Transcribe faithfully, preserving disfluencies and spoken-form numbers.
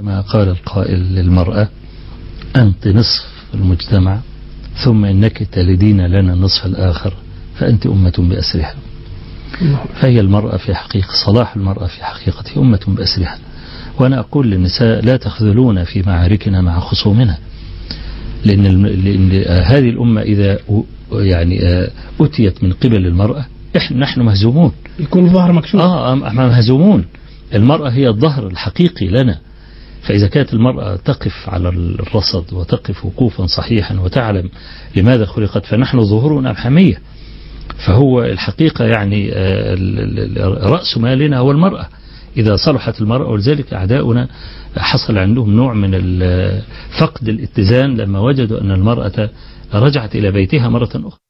كما قال القائل للمرأة: أنت نصف المجتمع، ثم إنك تلدين لنا النصف الآخر، فأنت أمة بأسرها. فهي المرأة في حقيقة، صلاح المرأة في حقيقة أمة بأسرها. وأنا أقول للنساء: لا تخذلونا في معاركنا مع خصومنا، لأن, لأن هذه الأمة إذا يعني أتيت من قبل المرأة إحنا نحن مهزومون، يكون الظهر مكشوف. آه مهزومون. المرأة هي الظهر الحقيقي لنا، فإذا كانت المرأة تقف على الرصد وتقف وقوفا صحيحا وتعلم لماذا خلقت، فنحن ظهورنا الحمية. فهو الحقيقة يعني رأس مالنا هو المرأة. إذا صلحت المرأة، ولذلك أعداؤنا حصل عندهم نوع من فقد الاتزان لما وجدوا أن المرأة رجعت إلى بيتها مرة أخرى.